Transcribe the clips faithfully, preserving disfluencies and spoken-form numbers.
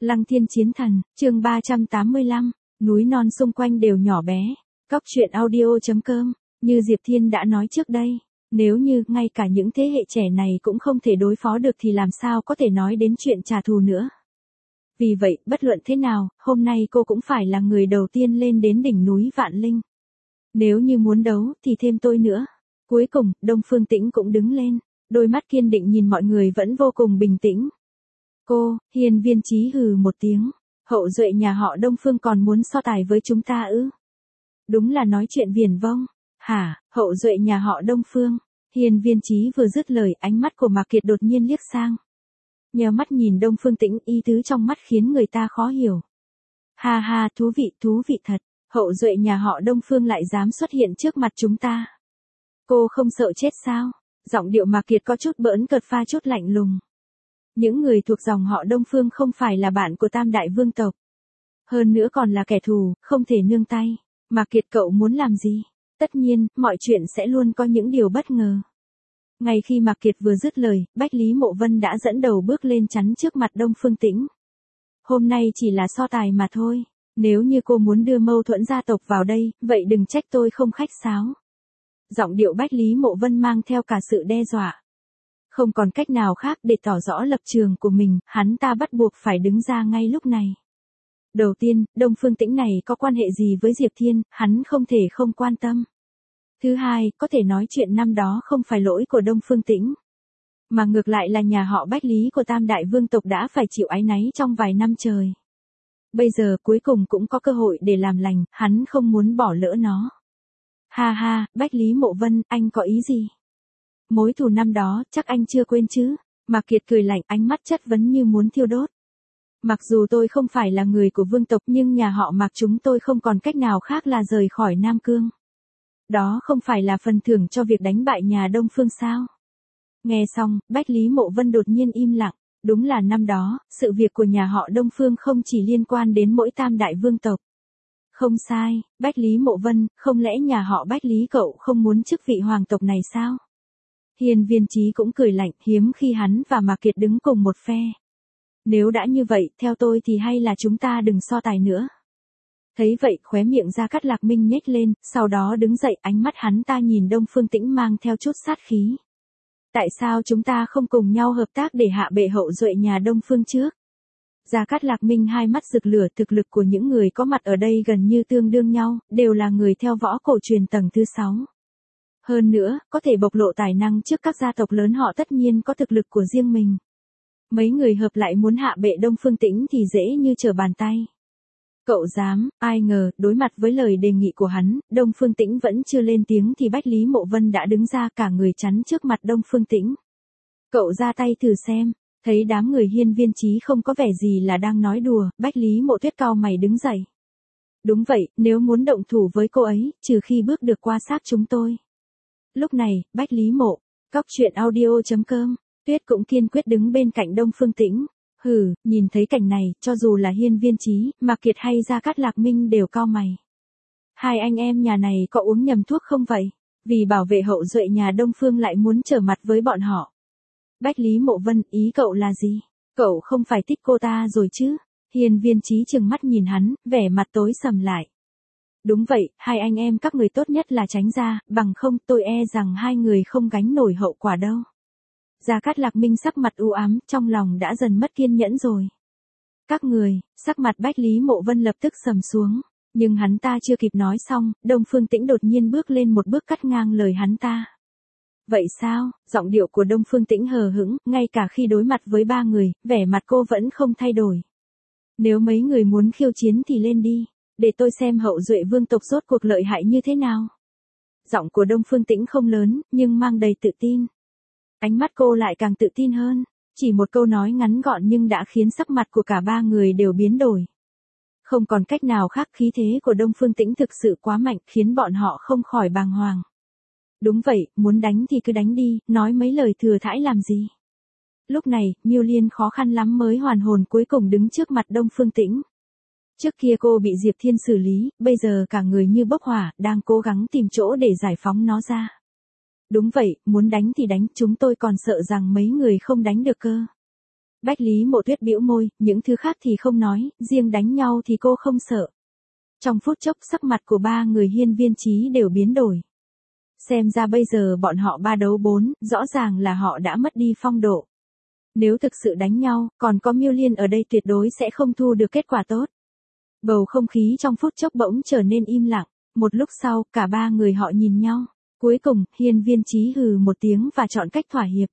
Lăng Thiên Chiến Thần, chương ba trăm tám mươi lăm, núi non xung quanh đều nhỏ bé. Cóc truyện audio chấm com, như Diệp Thiên đã nói trước đây, nếu như ngay cả những thế hệ trẻ này cũng không thể đối phó được thì làm sao có thể nói đến chuyện trả thù nữa. Vì vậy, bất luận thế nào, hôm nay cô cũng phải là người đầu tiên lên đến đỉnh núi Vạn Linh. Nếu như muốn đấu, thì thêm tôi nữa. Cuối cùng, Đông Phương Tĩnh cũng đứng lên, đôi mắt kiên định nhìn mọi người vẫn vô cùng bình tĩnh. Cô, Hiên Viên Chí hừ một tiếng, hậu duệ nhà họ Đông Phương còn muốn so tài với chúng ta ư? Đúng là nói chuyện viển vông. Hả, hậu duệ nhà họ Đông Phương? Hiên Viên Chí vừa dứt lời, ánh mắt của Mạc Kiệt đột nhiên liếc sang. Nhờ mắt nhìn Đông Phương Tĩnh, ý tứ trong mắt khiến người ta khó hiểu. Ha ha, thú vị, thú vị thật, hậu duệ nhà họ Đông Phương lại dám xuất hiện trước mặt chúng ta. Cô không sợ chết sao? Giọng điệu Mạc Kiệt có chút bỡn cợt pha chút lạnh lùng. Những người thuộc dòng họ Đông Phương không phải là bạn của Tam Đại Vương tộc. Hơn nữa còn là kẻ thù, không thể nương tay. Mạc Kiệt cậu muốn làm gì? Tất nhiên, mọi chuyện sẽ luôn có những điều bất ngờ. Ngay khi Mạc Kiệt vừa dứt lời, Bách Lý Mộ Vân đã dẫn đầu bước lên chắn trước mặt Đông Phương Tĩnh. Hôm nay chỉ là so tài mà thôi. Nếu như cô muốn đưa mâu thuẫn gia tộc vào đây, vậy đừng trách tôi không khách sáo. Giọng điệu Bách Lý Mộ Vân mang theo cả sự đe dọa. Không còn cách nào khác để tỏ rõ lập trường của mình, hắn ta bắt buộc phải đứng ra ngay lúc này. Đầu tiên, Đông Phương Tĩnh này có quan hệ gì với Diệp Thiên, hắn không thể không quan tâm. Thứ hai, có thể nói chuyện năm đó không phải lỗi của Đông Phương Tĩnh, mà ngược lại là nhà họ Bách Lý của Tam Đại Vương tộc đã phải chịu áy náy trong vài năm trời. Bây giờ cuối cùng cũng có cơ hội để làm lành, hắn không muốn bỏ lỡ nó. Ha ha, Bách Lý Mộ Vân, anh có ý gì? Mối thù năm đó, chắc anh chưa quên chứ? Mạc Kiệt cười lạnh, ánh mắt chất vấn như muốn thiêu đốt. Mặc dù tôi không phải là người của vương tộc nhưng nhà họ Mạc chúng tôi không còn cách nào khác là rời khỏi Nam Cương. Đó không phải là phần thưởng cho việc đánh bại nhà Đông Phương sao? Nghe xong, Bách Lý Mộ Vân đột nhiên im lặng. Đúng là năm đó, sự việc của nhà họ Đông Phương không chỉ liên quan đến mỗi Tam Đại Vương tộc. Không sai, Bách Lý Mộ Vân, không lẽ nhà họ Bách Lý cậu không muốn chức vị hoàng tộc này sao? Hiên Viên Chí cũng cười lạnh, hiếm khi hắn và Mạc Kiệt đứng cùng một phe. Nếu đã như vậy, theo tôi thì hay là chúng ta đừng so tài nữa. Thấy vậy, khóe miệng Gia Cát Lạc Minh nhếch lên, sau đó đứng dậy, ánh mắt hắn ta nhìn Đông Phương Tĩnh mang theo chút sát khí. Tại sao chúng ta không cùng nhau hợp tác để hạ bệ hậu duệ nhà Đông Phương trước? Gia Cát Lạc Minh hai mắt rực lửa, thực lực của những người có mặt ở đây gần như tương đương nhau, đều là người theo võ cổ truyền tầng thứ sáu. Hơn nữa, có thể bộc lộ tài năng trước các gia tộc lớn họ tất nhiên có thực lực của riêng mình. Mấy người hợp lại muốn hạ bệ Đông Phương Tĩnh thì dễ như trở bàn tay. Cậu dám, ai ngờ, đối mặt với lời đề nghị của hắn, Đông Phương Tĩnh vẫn chưa lên tiếng thì Bách Lý Mộ Vân đã đứng ra cả người chắn trước mặt Đông Phương Tĩnh. Cậu ra tay thử xem, thấy đám người Hiên Viên Chí không có vẻ gì là đang nói đùa, Bách Lý Mộ Tuyết cau mày đứng dậy. Đúng vậy, nếu muốn động thủ với cô ấy, trừ khi bước được qua xác chúng tôi. Lúc này, Bách Lý Mộ, Cóc truyện audio chấm com, Tuyết cũng kiên quyết đứng bên cạnh Đông Phương Tĩnh. Hừ, nhìn thấy cảnh này, cho dù là Hiên Viên Chí, Mạc Kiệt hay Gia Cát Lạc Minh đều cau mày. Hai anh em nhà này có uống nhầm thuốc không vậy? Vì bảo vệ hậu duệ nhà Đông Phương lại muốn trở mặt với bọn họ. Bách Lý Mộ Vân, ý cậu là gì? Cậu không phải thích cô ta rồi chứ? Hiên Viên Chí trừng mắt nhìn hắn, vẻ mặt tối sầm lại. Đúng vậy, hai anh em các người tốt nhất là tránh ra, bằng không tôi e rằng hai người không gánh nổi hậu quả đâu. Gia Cát Lạc Minh sắc mặt u ám, trong lòng đã dần mất kiên nhẫn rồi. Các người, sắc mặt Bách Lý Mộ Vân lập tức sầm xuống, nhưng hắn ta chưa kịp nói xong, Đông Phương Tĩnh đột nhiên bước lên một bước cắt ngang lời hắn ta. Vậy sao? Giọng điệu của Đông Phương Tĩnh hờ hững, ngay cả khi đối mặt với ba người, vẻ mặt cô vẫn không thay đổi. Nếu mấy người muốn khiêu chiến thì lên đi, để tôi xem hậu duệ vương tộc rốt cuộc lợi hại như thế nào. Giọng của Đông Phương Tĩnh không lớn, nhưng mang đầy tự tin. Ánh mắt cô lại càng tự tin hơn, chỉ một câu nói ngắn gọn nhưng đã khiến sắc mặt của cả ba người đều biến đổi. Không còn cách nào khác, khí thế của Đông Phương Tĩnh thực sự quá mạnh, khiến bọn họ không khỏi bàng hoàng. Đúng vậy, muốn đánh thì cứ đánh đi, nói mấy lời thừa thãi làm gì. Lúc này, Miêu Liên khó khăn lắm mới hoàn hồn cuối cùng đứng trước mặt Đông Phương Tĩnh. Trước kia cô bị Diệp Thiên xử lý, bây giờ cả người như bốc hỏa, đang cố gắng tìm chỗ để giải phóng nó ra. Đúng vậy, muốn đánh thì đánh, chúng tôi còn sợ rằng mấy người không đánh được cơ. Bách Lý Mộ Tuyết bĩu môi, những thứ khác thì không nói, riêng đánh nhau thì cô không sợ. Trong phút chốc sắc mặt của ba người Hiên Viên Chí đều biến đổi. Xem ra bây giờ bọn họ ba đấu bốn, rõ ràng là họ đã mất đi phong độ. Nếu thực sự đánh nhau, còn có Miêu Liên ở đây tuyệt đối sẽ không thu được kết quả tốt. Bầu không khí trong phút chốc bỗng trở nên im lặng, một lúc sau, cả ba người họ nhìn nhau. Cuối cùng, Hiên Viên Chí hừ một tiếng và chọn cách thỏa hiệp.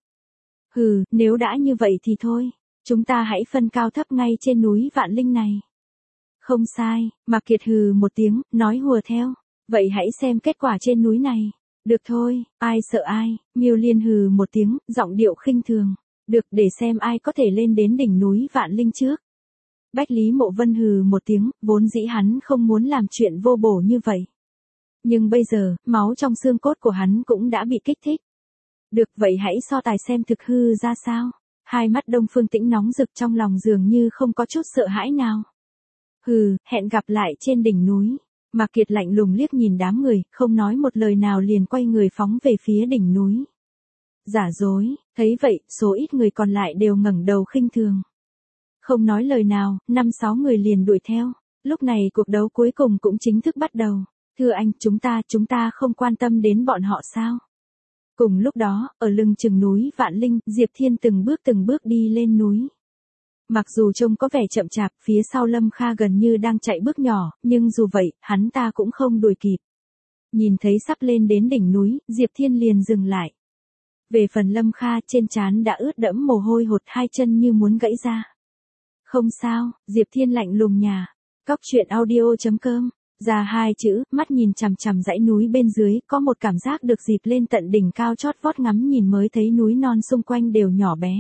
Hừ, nếu đã như vậy thì thôi, chúng ta hãy phân cao thấp ngay trên núi Vạn Linh này. Không sai, Mạc Kiệt hừ một tiếng, nói hùa theo. Vậy hãy xem kết quả trên núi này. Được thôi, ai sợ ai, Miêu Liên hừ một tiếng, giọng điệu khinh thường. Được, để xem ai có thể lên đến đỉnh núi Vạn Linh trước. Bách Lý Mộ Vân hừ một tiếng, vốn dĩ hắn không muốn làm chuyện vô bổ như vậy. Nhưng bây giờ, máu trong xương cốt của hắn cũng đã bị kích thích. Được, vậy hãy so tài xem thực hư ra sao. Hai mắt Đông Phương Tĩnh nóng rực, trong lòng dường như không có chút sợ hãi nào. Hừ, hẹn gặp lại trên đỉnh núi. Mạc Kiệt lạnh lùng liếc nhìn đám người, không nói một lời nào liền quay người phóng về phía đỉnh núi. Giả dối, thấy vậy, số ít người còn lại đều ngẩng đầu khinh thường. Không nói lời nào, năm sáu người liền đuổi theo. Lúc này cuộc đấu cuối cùng cũng chính thức bắt đầu. Thưa anh, chúng ta, chúng ta không quan tâm đến bọn họ sao? Cùng lúc đó, ở lưng chừng núi Vạn Linh, Diệp Thiên từng bước từng bước đi lên núi. Mặc dù trông có vẻ chậm chạp, phía sau Lâm Kha gần như đang chạy bước nhỏ, nhưng dù vậy, hắn ta cũng không đuổi kịp. Nhìn thấy sắp lên đến đỉnh núi, Diệp Thiên liền dừng lại. Về phần Lâm Kha, trên trán đã ướt đẫm mồ hôi hột, hai chân như muốn gãy ra. Không sao, Diệp Thiên lạnh lùng nhà. Cóc truyện audio chấm com. Ra hai chữ, mắt nhìn chằm chằm dãy núi bên dưới, có một cảm giác được dịp lên tận đỉnh cao chót vót ngắm nhìn mới thấy núi non xung quanh đều nhỏ bé.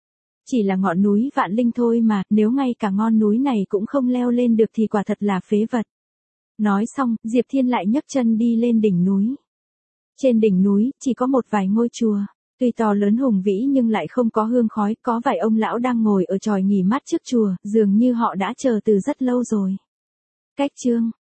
Chỉ là ngọn núi Vạn Linh thôi mà, nếu ngay cả ngọn núi này cũng không leo lên được thì quả thật là phế vật. Nói xong, Diệp Thiên lại nhấc chân đi lên đỉnh núi. Trên đỉnh núi, chỉ có một vài ngôi chùa. Tuy to lớn hùng vĩ nhưng lại không có hương khói, có vài ông lão đang ngồi ở chòi nghỉ mát trước chùa, dường như họ đã chờ từ rất lâu rồi. Cách chương